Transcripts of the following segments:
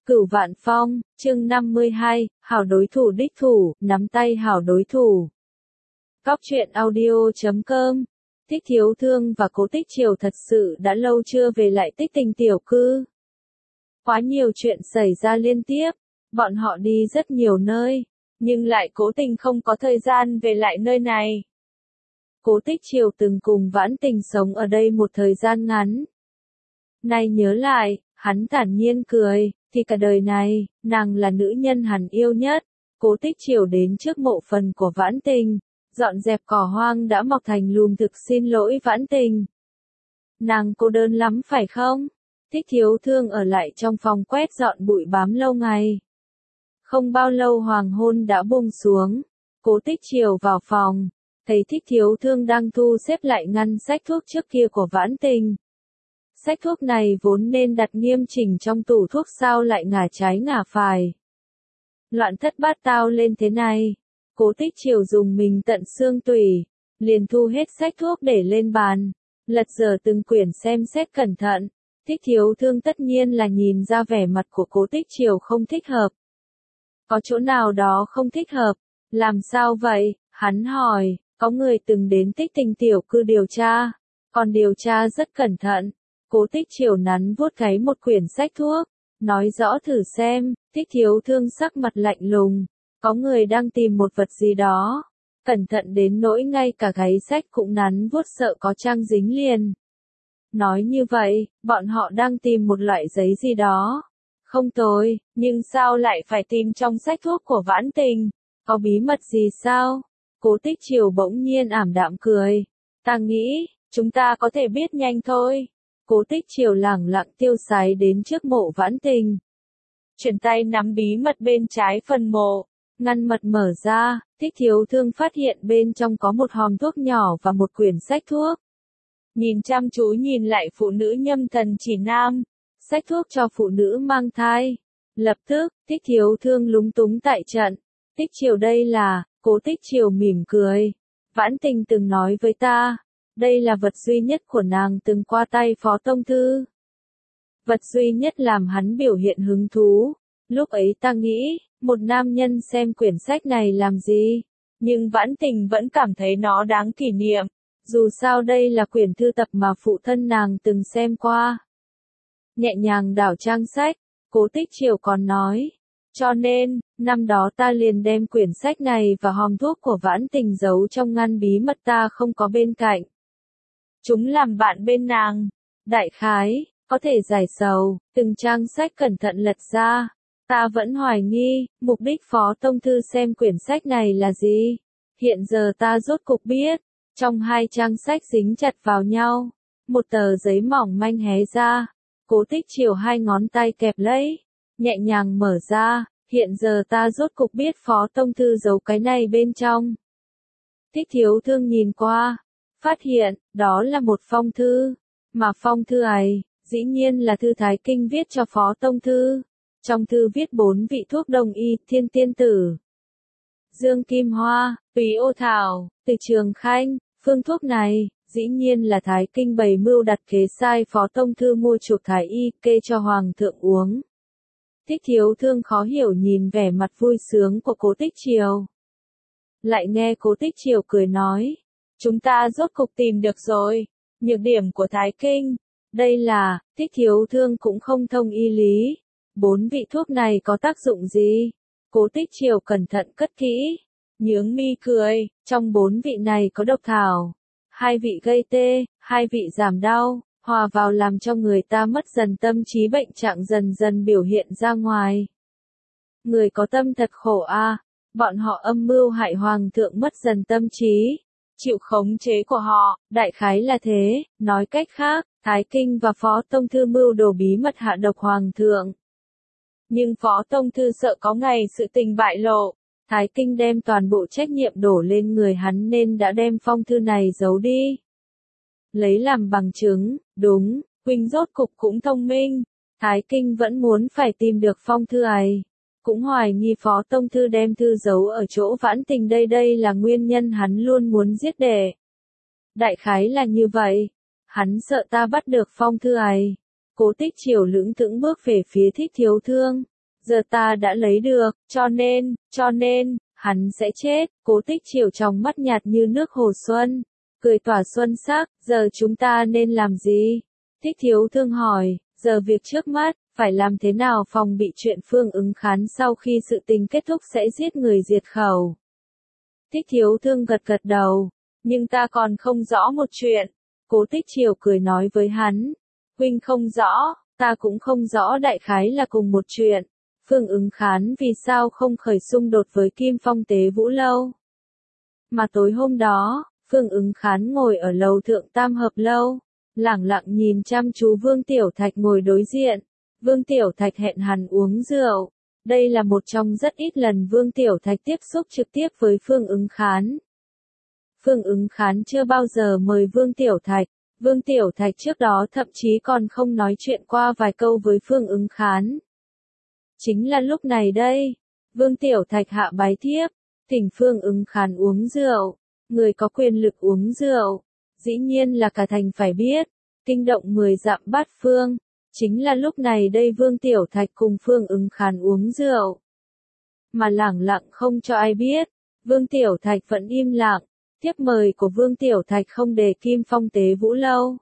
Cửu Vạn Phong, chương 52, hảo đối thủ đích thủ, nắm tay hảo đối thủ. Góc truyện audio.com. Thích Thiếu Thương và Cố Tích Triều thật sự đã lâu chưa về lại Tích Tình tiểu cư. Quá nhiều chuyện xảy ra liên tiếp, bọn họ đi rất nhiều nơi, nhưng lại cố tình không có thời gian về lại nơi này. Cố Tích Triều từng cùng Vãn Tình sống ở đây một thời gian ngắn. Nay nhớ lại, hắn thản nhiên cười, thì cả đời này, nàng là nữ nhân hắn yêu nhất. Cố Tích Triều đến trước mộ phần của Vãn Tình, dọn dẹp cỏ hoang đã mọc thành lùm thực xin lỗi Vãn Tình. Nàng cô đơn lắm phải không? Thích Thiếu Thương ở lại trong phòng quét dọn bụi bám lâu ngày. Không bao lâu hoàng hôn đã buông xuống, Cố Tích Triều vào phòng, thấy Thích Thiếu Thương đang thu xếp lại ngăn sách thuốc trước kia của Vãn Tình. Sách thuốc này vốn nên đặt nghiêm chỉnh trong tủ thuốc sao lại ngả trái ngả phải. Loạn thất bát tao lên thế này, Cố Tích Triều dùng mình tận xương tủy, liền thu hết sách thuốc để lên bàn, lật dở từng quyển xem xét cẩn thận. Thích Thiếu Thương tất nhiên là nhìn ra vẻ mặt của Cố Tích Triều không thích hợp. Có chỗ nào đó không thích hợp, làm sao vậy? Hắn hỏi, có người từng đến Tích Tình tiểu cư điều tra, còn điều tra rất cẩn thận. Cố Tích Triều nắn vuốt gáy một quyển sách thuốc, nói rõ thử xem. Thích Thiếu Thương sắc mặt lạnh lùng, có người đang tìm một vật gì đó, cẩn thận đến nỗi ngay cả gáy sách cũng nắn vuốt sợ có trang dính liền. Nói như vậy, bọn họ đang tìm một loại giấy gì đó. Không tồi, nhưng sao lại phải tìm trong sách thuốc của Vãn Tình? Có bí mật gì sao? Cố Tích Triều bỗng nhiên ảm đạm cười. Ta nghĩ, chúng ta có thể biết nhanh thôi. Cố Tích Triều lẳng lặng tiêu sái đến trước mộ Vãn Tình. Chuyển tay nắm bí mật bên trái phần mộ, ngăn mật mở ra, Thích Thiếu Thương phát hiện bên trong có một hòm thuốc nhỏ và một quyển sách thuốc. Nhìn chăm chú nhìn lại phụ nữ nhâm thần chỉ nam, sách thuốc cho phụ nữ mang thai. Lập tức, Thích Thiếu Thương lúng túng tại trận. Tích Triều đây là, Cố Tích Triều mỉm cười. Vãn Tình từng nói với ta, đây là vật duy nhất của nàng từng qua tay Phó Tông Thư. Vật duy nhất làm hắn biểu hiện hứng thú. Lúc ấy ta nghĩ, một nam nhân xem quyển sách này làm gì? Nhưng Vãn Tình vẫn cảm thấy nó đáng kỷ niệm. Dù sao đây là quyển thư tập mà phụ thân nàng từng xem qua. Nhẹ nhàng đảo trang sách, Cố Tích Triều còn nói. Cho nên, năm đó ta liền đem quyển sách này và hòm thuốc của Vãn Tình giấu trong ngăn bí mật ta không có bên cạnh. Chúng làm bạn bên nàng. Đại khái, có thể giải sầu, từng trang sách cẩn thận lật ra. Ta vẫn hoài nghi, mục đích Phó Tông Thư xem quyển sách này là gì. Hiện giờ ta rốt cục biết. Trong hai trang sách dính chặt vào nhau, một tờ giấy mỏng manh hé ra. Cố Tích Triều hai ngón tay kẹp lấy, nhẹ nhàng mở ra. Hiện giờ ta rốt cục biết Phó Tông Thư giấu cái này bên trong. Thích Thiếu Thương nhìn qua, phát hiện, đó là một phong thư. Mà phong thư ấy, dĩ nhiên là thư Thái Kinh viết cho Phó Tông Thư. Trong thư viết 4 vị thuốc đông y, Thiên Tiên Tử, Dương Kim Hoa, Túy Ô Thảo, Từ Trường Khanh. Phương thuốc này, dĩ nhiên là Thái Kinh bày mưu đặt kế sai Phó Tông Thư mua chuộc Thái Y kê cho Hoàng thượng uống. Thích Thiếu Thương khó hiểu nhìn vẻ mặt vui sướng của Cố Tích Triều. Lại nghe Cố Tích Triều cười nói, chúng ta rốt cục tìm được rồi, nhược điểm của Thái Kinh. Đây là, Thích Thiếu Thương cũng không thông y lý. 4 vị thuốc này có tác dụng gì? Cố Tích Triều cẩn thận cất kỹ. Nhướng mi cười, trong 4 vị này có độc thảo, 2 vị gây tê, 2 vị giảm đau, hòa vào làm cho người ta mất dần tâm trí, bệnh trạng dần dần biểu hiện ra ngoài. Người có tâm thật khổ a, bọn họ âm mưu hại hoàng thượng mất dần tâm trí, chịu khống chế của họ, đại khái là thế. Nói cách khác, Thái Kinh và Phó Tông Thư mưu đồ bí mật hạ độc hoàng thượng. Nhưng Phó Tông Thư sợ có ngày sự tình bại lộ. Thái Kinh đem toàn bộ trách nhiệm đổ lên người hắn nên đã đem phong thư này giấu đi. Lấy làm bằng chứng, đúng, huynh rốt cục cũng thông minh. Thái Kinh vẫn muốn phải tìm được phong thư ấy. Cũng hoài nghi Phó Tông Thư đem thư giấu ở chỗ Vãn Tình, đây là nguyên nhân hắn luôn muốn giết đệ. Đại khái là như vậy. Hắn sợ ta bắt được phong thư ấy. Cố Tích Triều lững thững bước về phía Thích Thiếu Thương. giờ ta đã lấy được, cho nên, hắn sẽ chết. Cố Tích Chiểu trong mắt nhạt như nước hồ xuân, cười tỏa xuân sắc, giờ chúng ta nên làm gì? Thích Thiếu Thương hỏi, giờ việc trước mắt, phải làm thế nào phòng bị chuyện Phương Ứng Khán sau khi sự tình kết thúc sẽ giết người diệt khẩu. Thích Thiếu Thương gật gật đầu, nhưng ta còn không rõ một chuyện. Cố Tích Chiểu cười nói với hắn, huynh không rõ, ta cũng không rõ, đại khái là cùng một chuyện. Phương Ứng Khán vì sao không khởi xung đột với Kim Phong Tế Vũ Lâu? Mà tối hôm đó, Phương Ứng Khán ngồi ở lầu thượng Tam Hợp Lâu, lẳng lặng nhìn chăm chú Vương Tiểu Thạch ngồi đối diện. Vương Tiểu Thạch hẹn hắn uống rượu. Đây là một trong rất ít lần Vương Tiểu Thạch tiếp xúc trực tiếp với Phương Ứng Khán. Phương Ứng Khán chưa bao giờ mời Vương Tiểu Thạch. Vương Tiểu Thạch trước đó thậm chí còn không nói chuyện qua vài câu với Phương Ứng Khán. Chính là lúc này đây, Vương Tiểu Thạch hạ bái thiếp, thỉnh Phương Ứng Khán uống rượu. Người có quyền lực uống rượu, dĩ nhiên là cả thành phải biết, kinh động 10 dặm bát phương. Chính là lúc này đây Vương Tiểu Thạch cùng Phương Ứng Khán uống rượu, mà lẳng lặng không cho ai biết. Vương Tiểu Thạch vẫn im lặng. Thiếp mời của Vương Tiểu Thạch không đề Kim Phong Tế Vũ Lâu.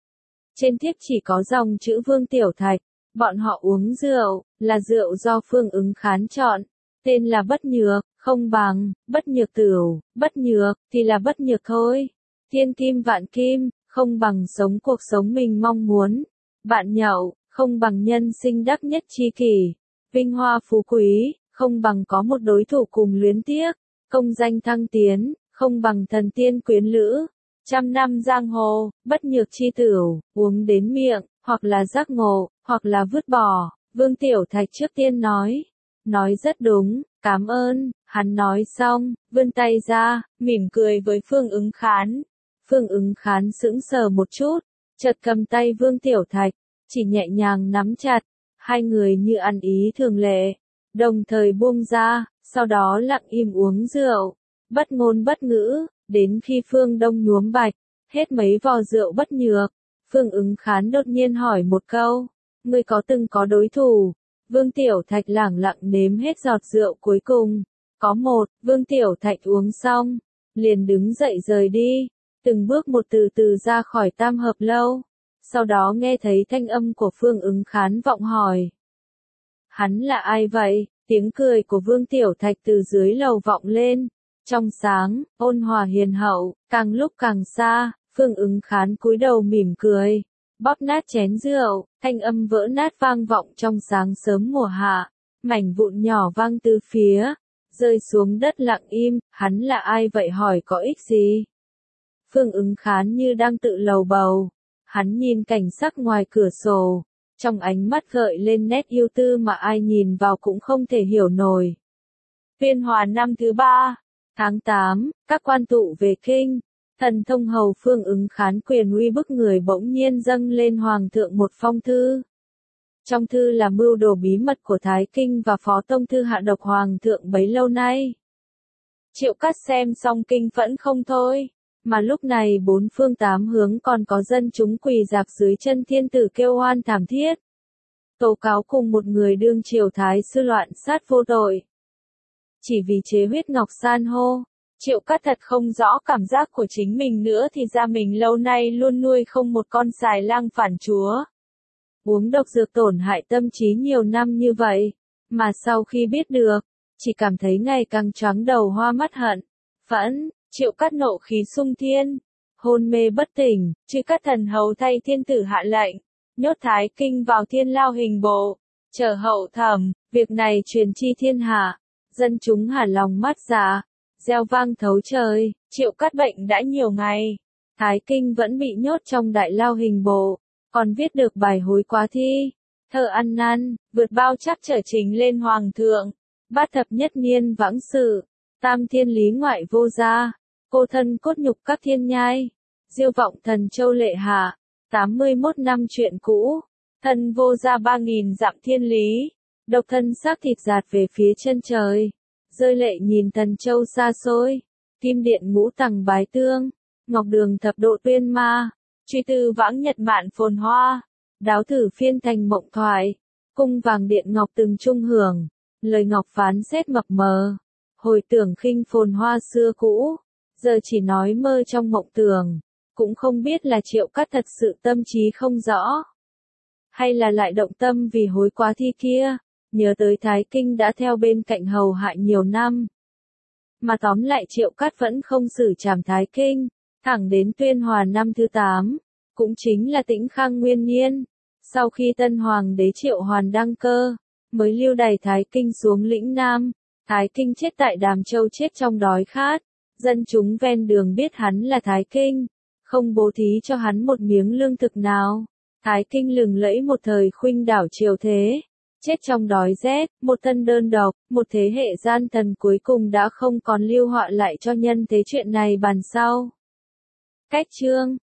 Trên thiếp chỉ có dòng chữ Vương Tiểu Thạch. Bọn họ uống rượu, là rượu do Phương Ứng Khán chọn. Tên là Bất Nhược, không bằng, Bất Nhược Tửu, Bất Nhược, thì là Bất Nhược thôi. Thiên kim vạn kim, không bằng sống cuộc sống mình mong muốn. Bạn nhậu, không bằng nhân sinh đắc nhất chi kỷ. Vinh hoa phú quý, không bằng có một đối thủ cùng luyến tiếc. Công danh thăng tiến, không bằng thần tiên quyến lữ. Trăm năm giang hồ, bất nhược chi tửu, uống đến miệng, hoặc là giác ngộ, hoặc là vứt bỏ. Vương Tiểu Thạch trước tiên nói rất đúng, cảm ơn. Hắn nói xong, vươn tay ra, mỉm cười với Phương Ứng Khán. Phương Ứng Khán sững sờ một chút, chợt cầm tay Vương Tiểu Thạch, chỉ nhẹ nhàng nắm chặt. Hai người như ăn ý thường lệ, đồng thời buông ra, sau đó lặng im uống rượu, bất ngôn bất ngữ, đến khi Phương Đông nhuốm bạch, hết mấy vò rượu Bất Nhược. Phương Ứng Khán đột nhiên hỏi một câu, ngươi có từng có đối thủ? Vương Tiểu Thạch lẳng lặng nếm hết giọt rượu cuối cùng. Có một. Vương Tiểu Thạch uống xong, liền đứng dậy rời đi, từng bước một từ từ ra khỏi Tam Hợp Lâu. Sau đó nghe thấy thanh âm của Phương Ứng Khán vọng hỏi, hắn là ai vậy? Tiếng cười của Vương Tiểu Thạch từ dưới lầu vọng lên, trong sáng, ôn hòa hiền hậu, càng lúc càng xa. Phương Ứng Khán cúi đầu mỉm cười, bóp nát chén rượu, thanh âm vỡ nát vang vọng trong sáng sớm mùa hạ, mảnh vụn nhỏ vang từ phía, rơi xuống đất lặng im. Hắn là ai vậy hỏi có ích gì? Phương Ứng Khán như đang tự lầu bầu, hắn nhìn cảnh sắc ngoài cửa sổ, trong ánh mắt gợi lên nét yêu tư mà ai nhìn vào cũng không thể hiểu nổi. Viên Hòa năm thứ 3, tháng 8, các quan tụ về kinh. Thần thông hầu Phương Ứng Khán quyền uy bức người bỗng nhiên dâng lên hoàng thượng một phong thư. Trong thư là mưu đồ bí mật của Thái Kinh và phó tông thư hạ độc hoàng thượng bấy lâu nay. Triệu Cát xem xong kinh phẫn không thôi, mà lúc này bốn phương tám hướng còn có dân chúng quỳ rạp dưới chân thiên tử kêu oan thảm thiết, tố cáo cùng một người đương triều thái sư loạn sát vô tội, chỉ vì chế huyết ngọc san hô. Triệu Cát thật không rõ cảm giác của chính mình nữa, thì ra mình lâu nay luôn nuôi không một con xài lang phản chúa. Uống độc dược tổn hại tâm trí nhiều năm như vậy, mà sau khi biết được, chỉ cảm thấy ngày càng choáng đầu hoa mắt hận, phẫn. Triệu Cát nộ khí sung thiên, hôn mê bất tỉnh. Chư Cát thần hầu thay thiên tử hạ lệnh, nhốt Thái Kinh vào thiên lao hình bộ, chờ hậu thẩm. Việc này truyền chi thiên hạ, dân chúng hả lòng mắt dạ, reo vang thấu trời. Triệu Cát bệnh đã nhiều ngày, Thái Kinh vẫn bị nhốt trong đại lao hình bộ, còn viết được bài hối quá thi, thơ ăn năn, vượt bao trắc trở trình lên hoàng thượng. Bát thập nhất niên vãng sự, tam thiên lý ngoại vô gia, cô thân cốt nhục các thiên nhai, diêu vọng thần châu lệ hạ. 81 năm chuyện cũ, thân vô gia 3000 dặm thiên lý, độc thân xác thịt giạt về phía chân trời, rơi lệ nhìn thần châu xa xôi. Kim điện ngũ tầng bái tương, ngọc đường thập độ tuyên ma, truy tư vãng nhật mạn phồn hoa, đáo thử phiên thành mộng thoại. cung vàng điện ngọc từng chung hưởng, lời ngọc phán xét mập mờ, hồi tưởng khinh phồn hoa xưa cũ, giờ chỉ nói mơ trong mộng tưởng, cũng không biết là Triệu Cát thật sự tâm trí không rõ, hay là lại động tâm vì hối quá thi kia, nhớ tới Thái Kinh đã theo bên cạnh hầu hại nhiều năm. Mà tóm lại Triệu Cát vẫn không xử trảm Thái Kinh, thẳng đến Tuyên Hòa năm thứ 8, cũng chính là Tĩnh Khang Nguyên Niên, sau khi tân hoàng đế Triệu Hoàn đăng cơ, mới lưu đày Thái Kinh xuống lĩnh Nam, Thái Kinh chết tại Đàm Châu chết trong đói khát, dân chúng ven đường biết hắn là Thái Kinh, không bố thí cho hắn một miếng lương thực nào, Thái Kinh lừng lẫy một thời khuynh đảo triều thế. Chết trong đói rét, một thân đơn độc, một thế hệ gian thần cuối cùng đã không còn lưu họa lại cho nhân thế chuyện này bàn sau. Cách chương